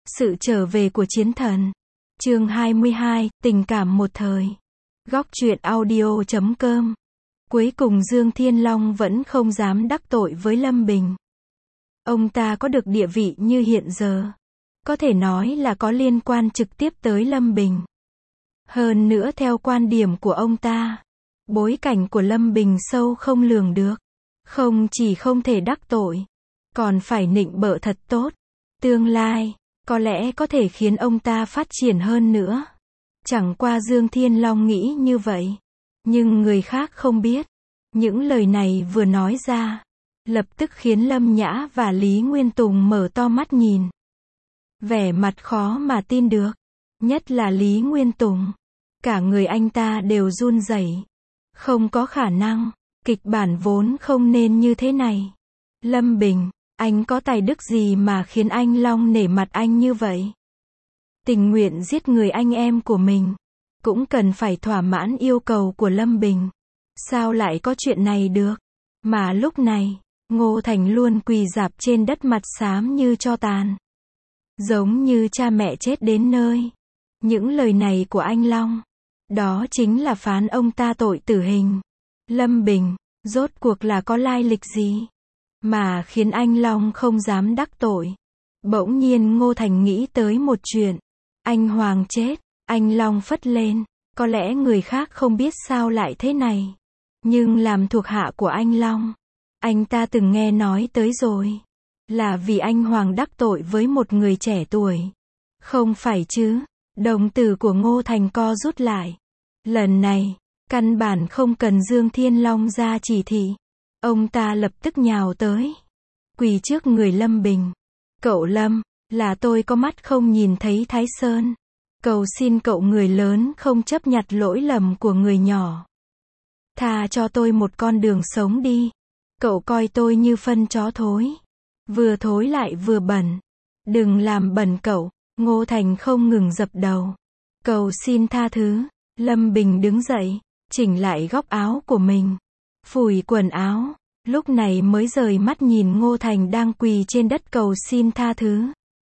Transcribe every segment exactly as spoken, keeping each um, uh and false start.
Sự trở về của chiến thần. Chương hai mươi hai, tình cảm một thời. Góc truyện audio chấm com. Cuối cùng Dương Thiên Long vẫn không dám đắc tội với Lâm Bình. Ông ta có được địa vị như hiện giờ, có thể nói là có liên quan trực tiếp tới Lâm Bình. Hơn nữa theo quan điểm của ông ta, bối cảnh của Lâm Bình sâu không lường được. Không chỉ không thể đắc tội, còn phải nịnh bợ thật tốt. Tương lai, có lẽ có thể khiến ông ta phát triển hơn nữa. Chẳng qua Dương Thiên Long nghĩ như vậy. Nhưng người khác không biết. Những lời này vừa nói ra, lập tức khiến Lâm Nhã và Lý Nguyên Tùng mở to mắt nhìn. Vẻ mặt khó mà tin được. Nhất là Lý Nguyên Tùng. Cả người anh ta đều run rẩy. Không có khả năng. Kịch bản vốn không nên như thế này. Lâm Bình, anh có tài đức gì mà khiến anh Long nể mặt anh như vậy? Tình nguyện giết người anh em của mình, cũng cần phải thỏa mãn yêu cầu của Lâm Bình. Sao lại có chuyện này được? Mà lúc này, Ngô Thành luôn quỳ rạp trên đất mặt xám như tro tàn. Giống như cha mẹ chết đến nơi. Những lời này của anh Long, đó chính là phán ông ta tội tử hình. Lâm Bình, rốt cuộc là có lai lịch gì mà khiến anh Long không dám đắc tội? Bỗng nhiên Ngô Thành nghĩ tới một chuyện. Anh Hoàng chết, anh Long phất lên. Có lẽ người khác không biết sao lại thế này. Nhưng làm thuộc hạ của anh Long, anh ta từng nghe nói tới rồi. Là vì anh Hoàng đắc tội với một người trẻ tuổi. Không phải chứ? Đồng tử của Ngô Thành co rút lại. Lần này, căn bản không cần Dương Thiên Long ra chỉ thị. Ông ta lập tức nhào tới. Quỳ trước người Lâm Bình. Cậu Lâm, là tôi có mắt không nhìn thấy Thái Sơn. Cầu xin cậu người lớn không chấp nhặt lỗi lầm của người nhỏ. Tha cho tôi một con đường sống đi. Cậu coi tôi như phân chó thối. Vừa thối lại vừa bẩn. Đừng làm bẩn cậu. Ngô Thành không ngừng dập đầu. Cầu xin tha thứ. Lâm Bình đứng dậy, chỉnh lại góc áo của mình. Phủi quần áo. Lúc này mới rời mắt nhìn Ngô Thành đang quỳ trên đất cầu xin tha thứ.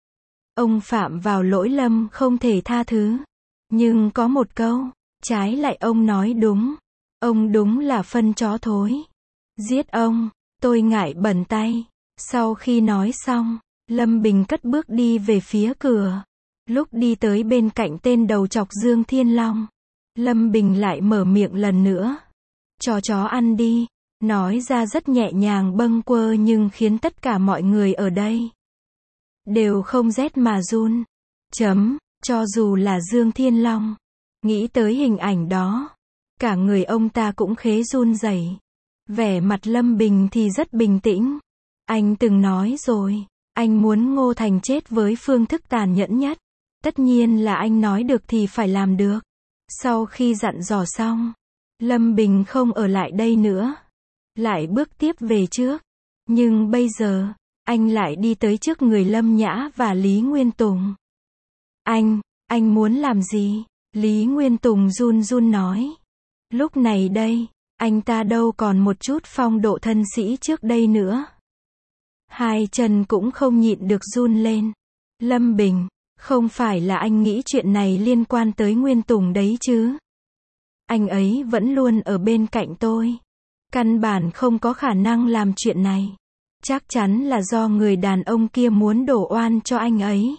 Ông phạm vào lỗi lầm không thể tha thứ. Nhưng có một câu, trái lại ông nói đúng. Ông đúng là phân chó thối. Giết ông, tôi ngại bẩn tay. Sau khi nói xong, Lâm Bình cất bước đi về phía cửa. Lúc đi tới bên cạnh tên đầu chọc Dương Thiên Long, Lâm Bình lại mở miệng lần nữa. Cho chó ăn đi. Nói ra rất nhẹ nhàng bâng quơ nhưng khiến tất cả mọi người ở đây đều không rét mà run. Chấm, cho dù là Dương Thiên Long, nghĩ tới hình ảnh đó, cả người ông ta cũng khế run rẩy. Vẻ mặt Lâm Bình thì rất bình tĩnh. Anh từng nói rồi, anh muốn Ngô Thành chết với phương thức tàn nhẫn nhất. Tất nhiên là anh nói được thì phải làm được. Sau khi dặn dò xong, Lâm Bình không ở lại đây nữa. Lại bước tiếp về trước. Nhưng bây giờ, anh lại đi tới trước người Lâm Nhã và Lý Nguyên Tùng. Anh, anh muốn làm gì? Lý Nguyên Tùng run run nói. Lúc này đây, anh ta đâu còn một chút phong độ thân sĩ trước đây nữa. Hai chân cũng không nhịn được run lên. Lâm Bình, không phải là anh nghĩ chuyện này liên quan tới Nguyên Tùng đấy chứ? Anh ấy vẫn luôn ở bên cạnh tôi. Căn bản không có khả năng làm chuyện này. Chắc chắn là do người đàn ông kia muốn đổ oan cho anh ấy.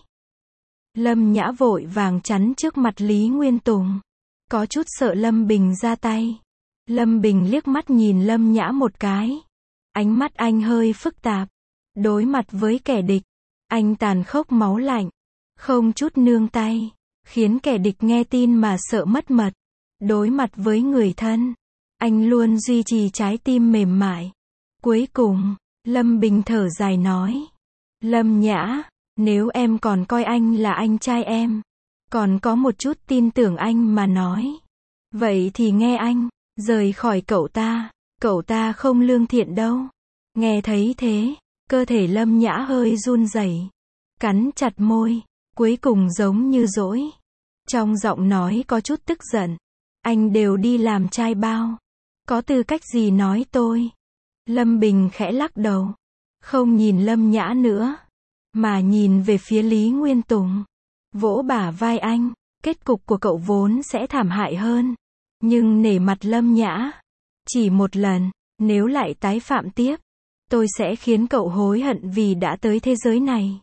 Lâm Nhã vội vàng chắn trước mặt Lý Nguyên Tùng. Có chút sợ Lâm Bình ra tay. Lâm Bình liếc mắt nhìn Lâm Nhã một cái. Ánh mắt anh hơi phức tạp. Đối mặt với kẻ địch, anh tàn khốc máu lạnh. Không chút nương tay. Khiến kẻ địch nghe tin mà sợ mất mật. Đối mặt với người thân, anh luôn duy trì trái tim mềm mại. Cuối cùng, Lâm Bình thở dài nói. Lâm Nhã, nếu em còn coi anh là anh trai em, còn có một chút tin tưởng anh mà nói, vậy thì nghe anh, rời khỏi cậu ta, cậu ta không lương thiện đâu. Nghe thấy thế, cơ thể Lâm Nhã hơi run rẩy, cắn chặt môi, cuối cùng giống như dỗi. Trong giọng nói có chút tức giận. Anh đều đi làm trai bao. Có tư cách gì nói tôi? Lâm Bình khẽ lắc đầu. Không nhìn Lâm Nhã nữa. mà nhìn về phía Lý Nguyên Tùng. Vỗ bả vai anh, kết cục của cậu vốn sẽ thảm hại hơn. Nhưng nể mặt Lâm Nhã, chỉ một lần, nếu lại tái phạm tiếp, tôi sẽ khiến cậu hối hận vì đã tới thế giới này.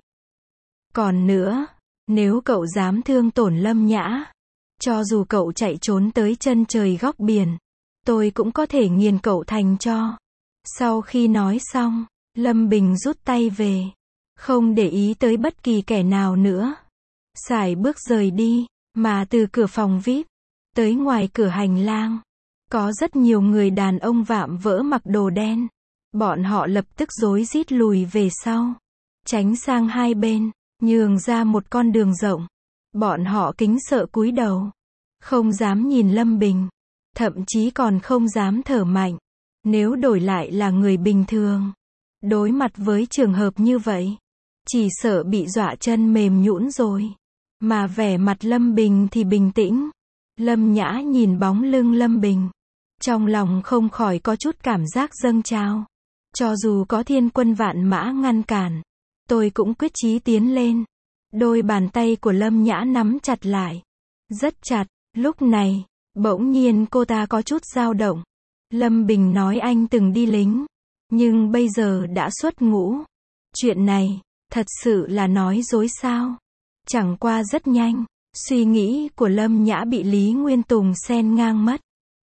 Còn nữa, nếu cậu dám thương tổn Lâm Nhã, cho dù cậu chạy trốn tới chân trời góc biển, tôi cũng có thể nghiền cậu thành tro. Sau khi nói xong, Lâm Bình rút tay về, không để ý tới bất kỳ kẻ nào nữa. Sải bước rời đi, mà từ cửa phòng vi ai pi, tới ngoài cửa hành lang, có rất nhiều người đàn ông vạm vỡ mặc đồ đen. Bọn họ lập tức rối rít lùi về sau, tránh sang hai bên, nhường ra một con đường rộng. Bọn họ kính sợ cúi đầu, không dám nhìn Lâm Bình, thậm chí còn không dám thở mạnh. Nếu đổi lại là người bình thường, đối mặt với trường hợp như vậy, chỉ sợ bị dọa chân mềm nhũn rồi. Mà vẻ mặt Lâm Bình thì bình tĩnh. Lâm Nhã nhìn bóng lưng Lâm Bình, trong lòng không khỏi có chút cảm giác dâng trào. Cho dù có thiên quân vạn mã ngăn cản, tôi cũng quyết chí tiến lên. Đôi bàn tay của Lâm Nhã nắm chặt lại, rất chặt. Lúc này, bỗng nhiên cô ta có chút dao động. Lâm Bình nói anh từng đi lính, nhưng bây giờ đã xuất ngũ. Chuyện này, thật sự là nói dối sao? Chẳng qua rất nhanh, suy nghĩ của Lâm Nhã bị Lý Nguyên Tùng xen ngang mất.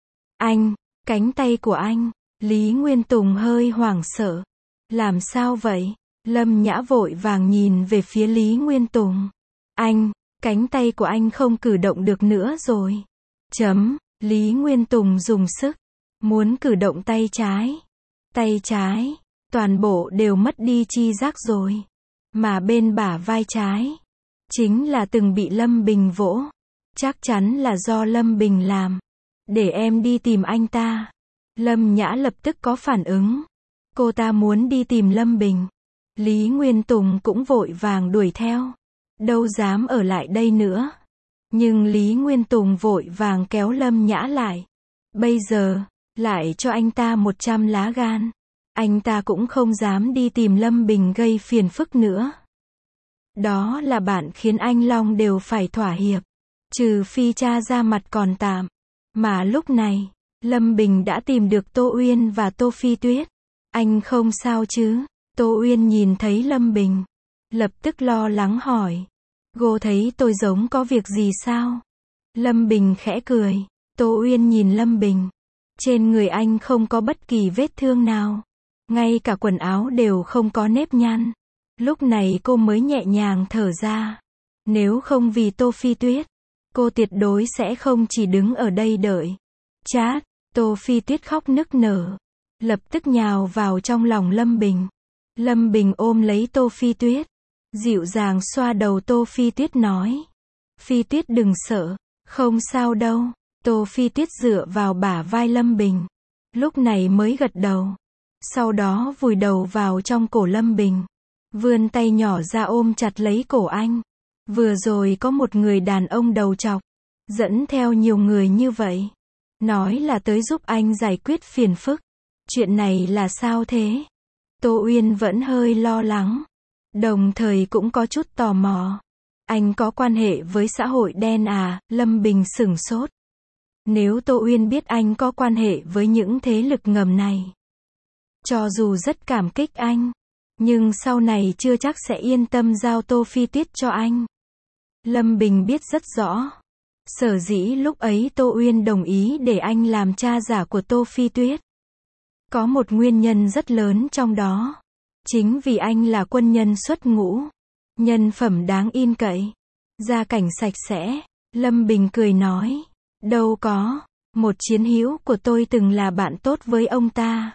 Anh, cánh tay của anh. Lý Nguyên Tùng hơi hoảng sợ. Làm sao vậy? Lâm Nhã vội vàng nhìn về phía Lý Nguyên Tùng. Anh, cánh tay của anh không cử động được nữa rồi. Chấm, Lý Nguyên Tùng dùng sức, muốn cử động tay trái. Tay trái, toàn bộ đều mất đi chi giác rồi. Mà bên bả vai trái, chính là từng bị Lâm Bình vỗ. Chắc chắn là do Lâm Bình làm. Để em đi tìm anh ta. Lâm Nhã lập tức có phản ứng. Cô ta muốn đi tìm Lâm Bình. Lý Nguyên Tùng cũng vội vàng đuổi theo. Đâu dám ở lại đây nữa. Nhưng Lý Nguyên Tùng vội vàng kéo Lâm Nhã lại. Bây giờ, lại cho anh ta một trăm lá gan. Anh ta cũng không dám đi tìm Lâm Bình gây phiền phức nữa. Đó là bạn khiến anh Long đều phải thỏa hiệp. Trừ phi cha ra mặt còn tạm. Mà lúc này, Lâm Bình đã tìm được Tô Uyên và Tô Phi Tuyết. Anh không sao chứ? Tô Uyên nhìn thấy Lâm Bình, lập tức lo lắng hỏi. Cô thấy tôi giống có việc gì sao? Lâm Bình khẽ cười. Tô Uyên nhìn Lâm Bình. Trên người anh không có bất kỳ vết thương nào. Ngay cả quần áo đều không có nếp nhăn. Lúc này cô mới nhẹ nhàng thở ra. Nếu không vì Tô Phi Tuyết, cô tuyệt đối sẽ không chỉ đứng ở đây đợi. Chát, Tô Phi Tuyết khóc nức nở. Lập tức nhào vào trong lòng Lâm Bình. Lâm Bình ôm lấy Tô Phi Tuyết, dịu dàng xoa đầu Tô Phi Tuyết nói. Phi Tuyết đừng sợ, không sao đâu. Tô Phi Tuyết dựa vào bả vai Lâm Bình, lúc này mới gật đầu. Sau đó vùi đầu vào trong cổ Lâm Bình, vươn tay nhỏ ra ôm chặt lấy cổ anh. Vừa rồi có một người đàn ông đầu trọc, dẫn theo nhiều người như vậy. Nói là tới giúp anh giải quyết phiền phức. Chuyện này là sao thế? Tô Uyên vẫn hơi lo lắng, đồng thời cũng có chút tò mò. Anh có quan hệ với xã hội đen à? Lâm Bình sửng sốt. Nếu Tô Uyên biết anh có quan hệ với những thế lực ngầm này, cho dù rất cảm kích anh, nhưng sau này chưa chắc sẽ yên tâm giao Tô Phi Tuyết cho anh. Lâm Bình biết rất rõ. Sở dĩ lúc ấy Tô Uyên đồng ý để anh làm cha giả của Tô Phi Tuyết, có một nguyên nhân rất lớn trong đó. Chính vì anh là quân nhân xuất ngũ, nhân phẩm đáng tin cậy, gia cảnh sạch sẽ. Lâm Bình cười nói. Đâu có, một chiến hữu của tôi từng là bạn tốt với ông ta.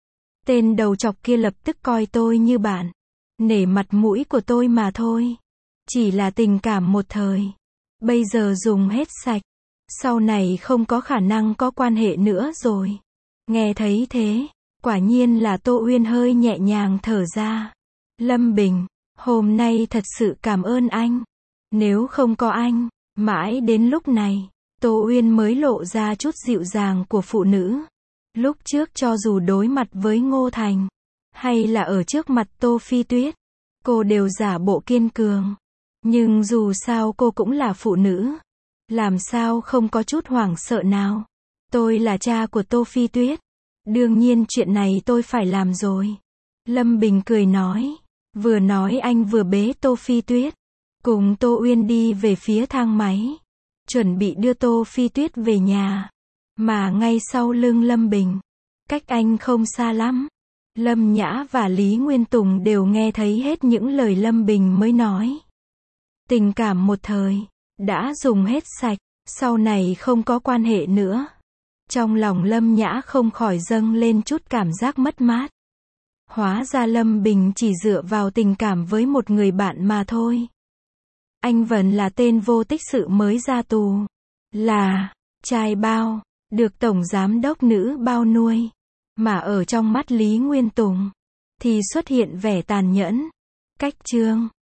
Tên đầu trọc kia lập tức coi tôi như bạn, nể mặt mũi của tôi mà thôi. Chỉ là tình cảm một thời, bây giờ dùng hết sạch, sau này không có khả năng có quan hệ nữa rồi. Nghe thấy thế, quả nhiên là Tô Uyên hơi nhẹ nhàng thở ra. Lâm Bình, hôm nay thật sự cảm ơn anh. Nếu không có anh, mãi đến lúc này, Tô Uyên mới lộ ra chút dịu dàng của phụ nữ. Lúc trước cho dù đối mặt với Ngô Thành, hay là ở trước mặt Tô Phi Tuyết, cô đều giả bộ kiên cường. Nhưng dù sao cô cũng là phụ nữ. Làm sao không có chút hoảng sợ nào. Tôi là cha của Tô Phi Tuyết. Đương nhiên chuyện này tôi phải làm rồi. Lâm Bình cười nói. Vừa nói anh vừa bế Tô Phi Tuyết. Cùng Tô Uyên đi về phía thang máy. Chuẩn bị đưa Tô Phi Tuyết về nhà. Mà ngay sau lưng Lâm Bình. Cách anh không xa lắm. Lâm Nhã và Lý Nguyên Tùng đều nghe thấy hết những lời Lâm Bình mới nói. Tình cảm một thời. Đã dùng hết sạch. Sau này không có quan hệ nữa. Trong lòng Lâm Nhã không khỏi dâng lên chút cảm giác mất mát. Hóa ra Lâm Bình chỉ dựa vào tình cảm với một người bạn mà thôi. Anh vẫn là tên vô tích sự mới ra tù. Là trai bao, được tổng giám đốc nữ bao nuôi. Mà ở trong mắt Lý Nguyên Tùng thì xuất hiện vẻ tàn nhẫn. Cách chương